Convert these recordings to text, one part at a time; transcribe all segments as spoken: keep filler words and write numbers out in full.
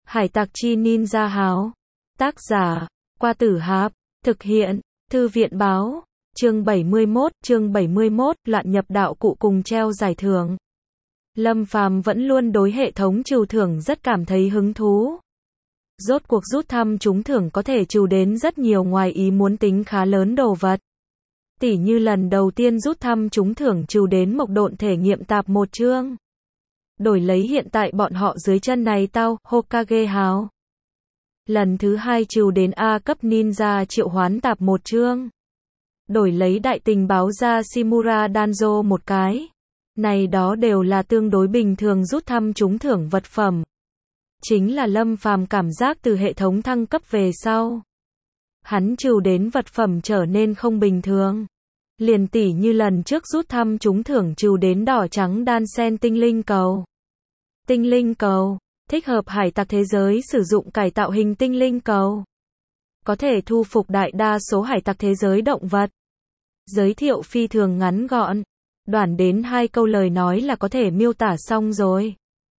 Hải tặc chi ninja háo. Tác giả, Qua Tử Hạp. Thực hiện, Thư viện báo. Chương bảy mươi mốt, chương bảy mươi mốt, loạn nhập đạo cụ cùng treo giải thưởng. Lâm Phàm vẫn luôn đối hệ thống trừu thưởng rất cảm thấy hứng thú. Rốt cuộc rút thăm trúng thưởng có thể trừ đến rất nhiều ngoài ý muốn tính khá lớn đồ vật. Tỉ như lần đầu tiên rút thăm trúng thưởng trừ đến mộc độn thể nghiệm tạp một chương. Đổi lấy hiện tại bọn họ dưới chân này tao, Hokage háo. Lần thứ hai trừ đến A cấp ninja triệu hoán tạp một chương. Đổi lấy đại tình báo ra Shimura Danzo một cái. Này đó đều là tương đối bình thường rút thăm trúng thưởng vật phẩm. Chính là Lâm Phàm cảm giác từ hệ thống thăng cấp về sau. Hắn trừ đến vật phẩm trở nên không bình thường. Liền tỉ như lần trước rút thăm trúng thưởng trừ đến đỏ trắng đan sen tinh linh cầu. Tinh linh cầu, thích hợp hải tặc thế giới sử dụng cải tạo hình tinh linh cầu. Có thể thu phục đại đa số hải tặc thế giới động vật. Giới thiệu phi thường ngắn gọn. Đoản đến hai câu lời nói là có thể miêu tả xong rồi.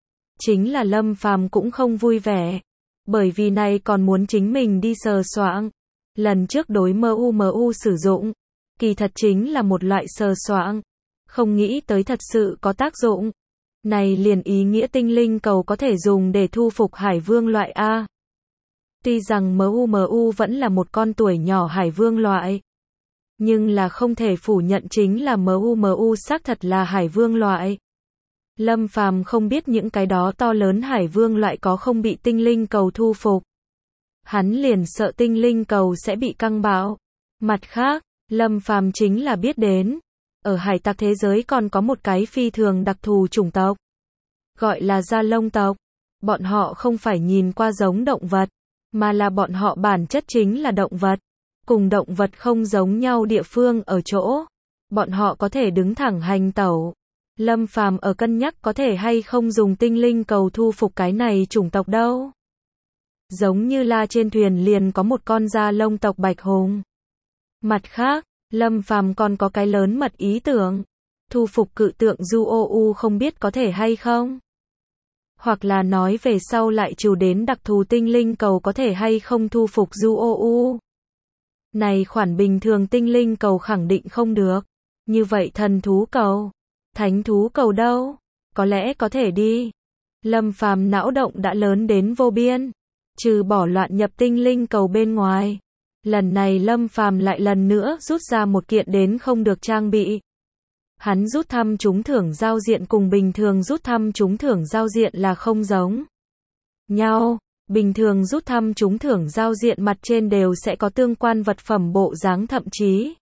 Chính là Lâm Phàm cũng không vui vẻ. Bởi vì này còn muốn chính mình đi sờ soạng. Lần trước đối em u em u sử dụng. Kỳ thật chính là một loại sờ soạng. Không nghĩ tới thật sự có tác dụng. Này liền ý nghĩa tinh linh cầu có thể dùng để thu phục hải vương loại A. Tuy rằng em u em u vẫn là một con tuổi nhỏ hải vương loại. Nhưng là không thể phủ nhận chính là em u em u xác thật là hải vương loại. Lâm Phàm không biết những cái đó to lớn hải vương loại có không bị tinh linh cầu thu phục. Hắn liền sợ tinh linh cầu sẽ bị căng bạo. Mặt khác, Lâm Phàm chính là biết đến. Ở hải tặc thế giới còn có một cái phi thường đặc thù chủng tộc. Gọi là da lông tộc. Bọn họ không phải nhìn qua giống động vật. Mà là bọn họ bản chất chính là động vật. Cùng động vật không giống nhau địa phương ở chỗ. Bọn họ có thể đứng thẳng hành tẩu. Lâm Phàm ở cân nhắc có thể hay không dùng tinh linh cầu thu phục cái này chủng tộc đâu. Giống như là trên thuyền liền có một con da lông tộc bạch hùng. Mặt khác, Lâm Phàm còn có cái lớn mật ý tưởng. Thu phục cự tượng Zuou không biết có thể hay không. Hoặc là nói về sau lại trừ đến đặc thù tinh linh cầu có thể hay không thu phục Zuou. Này khoản bình thường tinh linh cầu khẳng định không được. Như vậy thần thú cầu, thánh thú cầu đâu? Có lẽ có thể đi. Lâm Phàm não động đã lớn đến vô biên. Trừ bỏ loạn nhập tinh linh cầu bên ngoài. Lần này Lâm Phàm lại lần nữa rút ra một kiện đến không được trang bị. Hắn rút thăm trúng thưởng giao diện cùng bình thường rút thăm trúng thưởng giao diện là không giống nhau. Bình thường rút thăm trúng thưởng giao diện mặt trên đều sẽ có tương quan vật phẩm bộ dáng thậm chí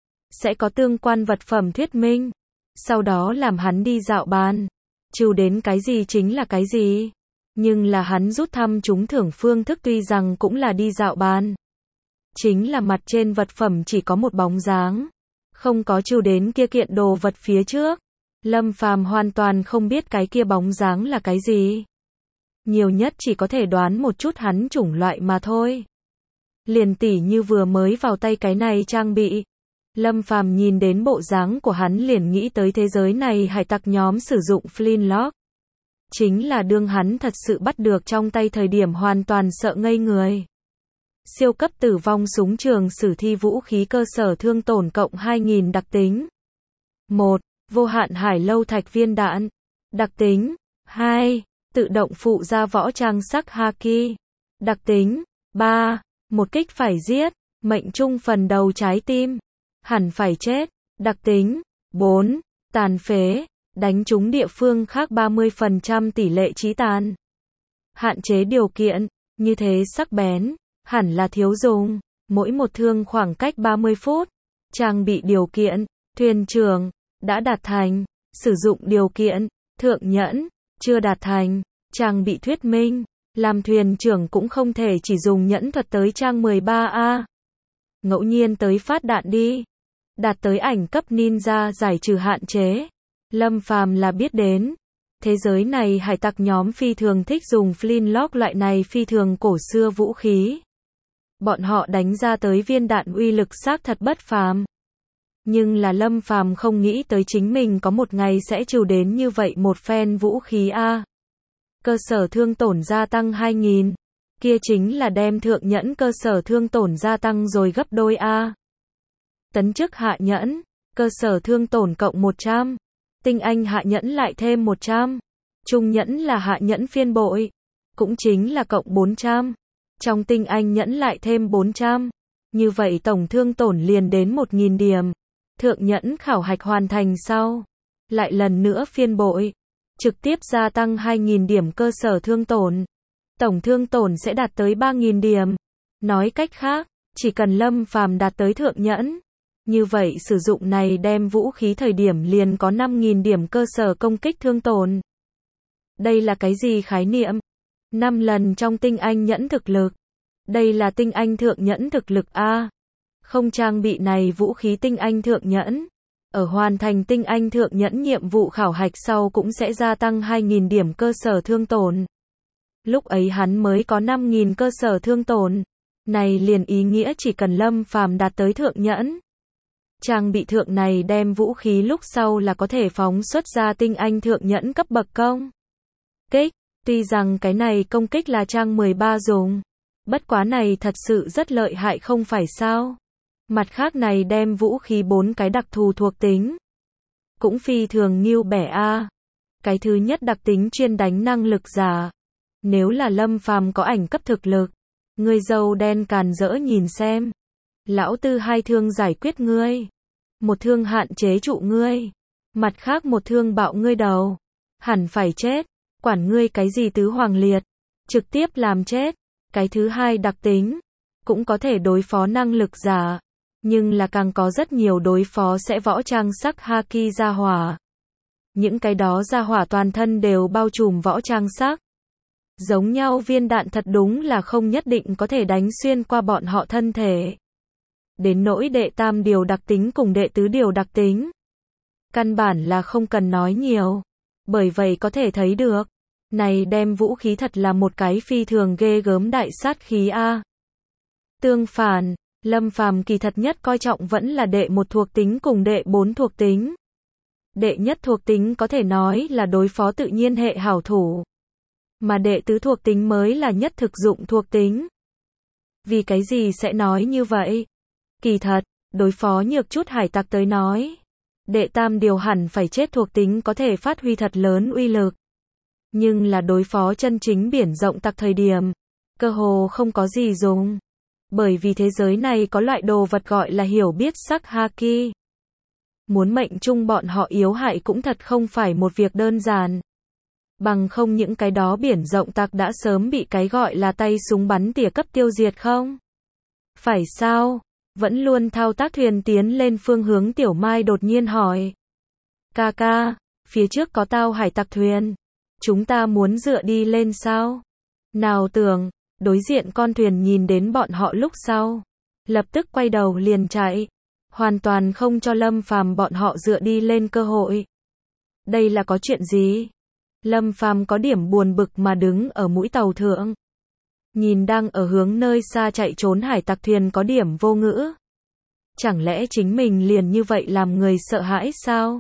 sẽ có tương quan vật phẩm thuyết minh. Sau đó làm hắn đi dạo bàn. Trừ đến cái gì chính là cái gì. Nhưng là hắn rút thăm trúng thưởng phương thức tuy rằng cũng là đi dạo bàn. Chính là mặt trên vật phẩm chỉ có một bóng dáng. Không có trừ đến kia kiện đồ vật phía trước. Lâm Phàm hoàn toàn không biết cái kia bóng dáng là cái gì. Nhiều nhất chỉ có thể đoán một chút hắn chủng loại mà thôi. Liền tỉ như vừa mới vào tay cái này trang bị. Lâm Phàm nhìn đến bộ dáng của hắn liền nghĩ tới thế giới này hải tặc nhóm sử dụng flintlock. Chính là đương hắn thật sự bắt được trong tay thời điểm hoàn toàn sợ ngây người. Siêu cấp tử vong súng trường sử thi vũ khí cơ sở thương tổn cộng hai nghìn đặc tính. một. Vô hạn hải lâu thạch viên đạn. Đặc tính. hai. Tự động phụ ra võ trang sắc haki. Đặc tính. ba. Một kích phải giết. Mệnh trung phần đầu trái tim. Hẳn phải chết. Đặc tính. bốn. Tàn phế. Đánh trúng địa phương khác ba mươi phần trăm tỷ lệ chí tàn. Hạn chế điều kiện. Như thế sắc bén. Hẳn là thiếu dùng. Mỗi một thương khoảng cách ba mươi phút. Trang bị điều kiện. Thuyền trưởng. Đã đạt thành. Sử dụng điều kiện. Thượng nhẫn. Chưa đạt thành. Trang bị thuyết minh. Làm thuyền trưởng cũng không thể chỉ dùng nhẫn thuật tới trang mười ba A. Ngẫu nhiên tới phát đạn đi. Đạt tới ảnh cấp ninja giải trừ hạn chế. Lâm Phàm là biết đến. Thế giới này hải tặc nhóm phi thường thích dùng flintlock loại này phi thường cổ xưa vũ khí. Bọn họ đánh ra tới viên đạn uy lực xác thật bất phàm. Nhưng là Lâm Phàm không nghĩ tới chính mình có một ngày sẽ trừ đến như vậy một phen vũ khí A. cơ sở thương tổn gia tăng hai nghìn. Kia chính là đem thượng nhẫn cơ sở thương tổn gia tăng rồi gấp đôi a. Tấn chức hạ nhẫn, cơ sở thương tổn cộng một trăm. Tinh anh hạ nhẫn lại thêm một trăm. Trung nhẫn là hạ nhẫn phiên bội, cũng chính là cộng bốn trăm. Trong tinh anh nhẫn lại thêm bốn trăm. Như vậy tổng thương tổn liền đến một nghìn điểm. Thượng nhẫn khảo hạch hoàn thành sau, lại lần nữa phiên bội, trực tiếp gia tăng hai nghìn điểm cơ sở thương tổn. Tổng thương tổn sẽ đạt tới ba nghìn điểm. Nói cách khác, chỉ cần Lâm Phàm đạt tới thượng nhẫn, như vậy sử dụng này đem vũ khí thời điểm liền có năm nghìn điểm cơ sở công kích thương tổn. Đây là cái gì khái niệm? năm lần trong tinh anh nhẫn thực lực. Đây là tinh anh thượng nhẫn thực lực A. Không trang bị này vũ khí tinh anh thượng nhẫn. Ở hoàn thành tinh anh thượng nhẫn nhiệm vụ khảo hạch sau cũng sẽ gia tăng hai nghìn điểm cơ sở thương tổn. Lúc ấy hắn mới có năm nghìn cơ sở thương tổn. Này liền ý nghĩa chỉ cần Lâm Phàm đạt tới thượng nhẫn, trang bị thượng này đem vũ khí lúc sau là có thể phóng xuất ra tinh anh thượng nhẫn cấp bậc công kích. Tuy rằng cái này công kích là trang mười ba dùng, bất quá này thật sự rất lợi hại không phải sao? Mặt khác này đem vũ khí bốn cái đặc thù thuộc tính, cũng phi thường nghiêu bẻ a. Cái thứ nhất đặc tính chuyên đánh năng lực giả. Nếu là Lâm Phàm có ảnh cấp thực lực, ngươi dâu đen càn rỡ nhìn xem. Lão tư hai thương giải quyết ngươi, một thương hạn chế trụ ngươi, mặt khác một thương bạo ngươi đầu, hẳn phải chết, quản ngươi cái gì tứ hoàng liệt, trực tiếp làm chết. Cái thứ hai đặc tính, cũng có thể đối phó năng lực giả, nhưng là càng có rất nhiều đối phó sẽ võ trang sắc haki gia hỏa. Những cái đó gia hỏa toàn thân đều bao trùm võ trang sắc. Giống nhau viên đạn thật đúng là không nhất định có thể đánh xuyên qua bọn họ thân thể. Đến nỗi đệ tam điều đặc tính cùng đệ tứ điều đặc tính, căn bản là không cần nói nhiều. Bởi vậy có thể thấy được, này đem vũ khí thật là một cái phi thường ghê gớm đại sát khí a. Tương phản, Lâm Phàm kỳ thật nhất coi trọng vẫn là đệ một thuộc tính cùng đệ bốn thuộc tính. Đệ nhất thuộc tính có thể nói là đối phó tự nhiên hệ hảo thủ, mà đệ tứ thuộc tính mới là nhất thực dụng thuộc tính. Vì cái gì sẽ nói như vậy? Kỳ thật, đối phó nhược chút hải tặc tới nói, đệ tam điều hẳn phải chết thuộc tính có thể phát huy thật lớn uy lực. Nhưng là đối phó chân chính biển rộng tặc thời điểm, cơ hồ không có gì dùng. Bởi vì thế giới này có loại đồ vật gọi là hiểu biết sắc haki. Muốn mệnh chung bọn họ yếu hại cũng thật không phải một việc đơn giản. Bằng không những cái đó biển rộng tặc đã sớm bị cái gọi là tay súng bắn tỉa cấp tiêu diệt không? Phải sao? Vẫn luôn thao tác thuyền tiến lên phương hướng Tiểu Mai đột nhiên hỏi. Ca ca, phía trước có tao hải tặc thuyền. Chúng ta muốn dựa đi lên sao? Nào tưởng, đối diện con thuyền nhìn đến bọn họ lúc sau, lập tức quay đầu liền chạy, hoàn toàn không cho Lâm Phàm bọn họ dựa đi lên cơ hội. Đây là có chuyện gì? Lâm Phàm có điểm buồn bực mà đứng ở mũi tàu thượng. Nhìn đang ở hướng nơi xa chạy trốn hải tặc thuyền có điểm vô ngữ. Chẳng lẽ chính mình liền như vậy làm người sợ hãi sao?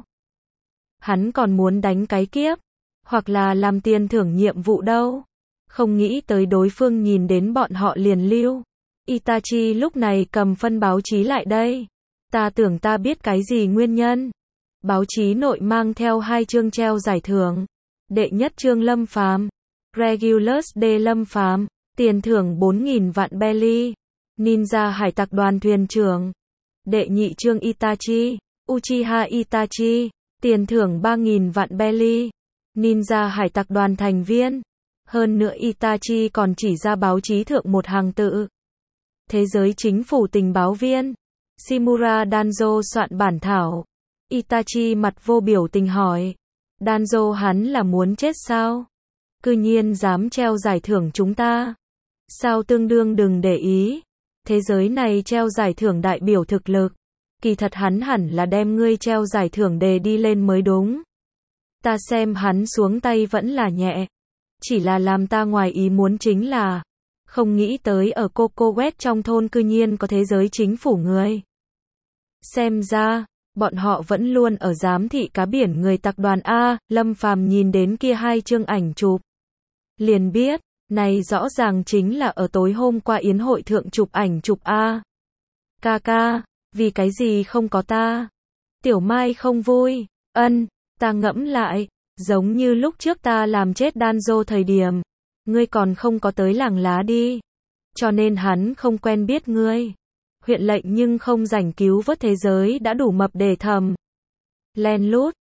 Hắn còn muốn đánh cái kiếp, hoặc là làm tiền thưởng nhiệm vụ đâu. Không nghĩ tới đối phương nhìn đến bọn họ liền lưu. Itachi lúc này cầm phân báo chí lại đây. Ta tưởng ta biết cái gì nguyên nhân. Báo chí nội mang theo hai chương treo giải thưởng. Đệ nhất chương Lâm Phàm, Regulus Day Lâm Phàm, tiền thưởng bốn nghìn vạn belly. Ninja hải tặc đoàn thuyền trưởng. Đệ nhị chương Itachi, Uchiha Itachi, tiền thưởng ba nghìn vạn belly. Ninja hải tặc đoàn thành viên. Hơn nữa Itachi còn chỉ ra báo chí thượng một hàng tự. Thế giới chính phủ tình báo viên. Shimura Danzo soạn bản thảo. Itachi mặt vô biểu tình hỏi. Danzo hắn là muốn chết sao? Cư nhiên dám treo giải thưởng chúng ta. Sao tương đương đừng để ý. Thế giới này treo giải thưởng đại biểu thực lực. Kỳ thật hắn hẳn là đem ngươi treo giải thưởng đề đi lên mới đúng. Ta xem hắn xuống tay vẫn là nhẹ. Chỉ là làm ta ngoài ý muốn chính là, không nghĩ tới ở Coco West trong thôn cư nhiên có thế giới chính phủ người. Xem ra, bọn họ vẫn luôn ở giám thị cá biển người tặc đoàn A. Lâm Phàm nhìn đến kia hai chương ảnh chụp. Liền biết, này rõ ràng chính là ở tối hôm qua yến hội thượng chụp ảnh chụp A. Ca ca, vì cái gì không có ta? Tiểu Mai không vui, ân, ta ngẫm lại, giống như lúc trước ta làm chết Danzo thời điểm, ngươi còn không có tới làng lá đi, cho nên hắn không quen biết ngươi. Huyện lệnh nhưng không rảnh cứu vớt thế giới đã đủ mập để thầm. Len lút,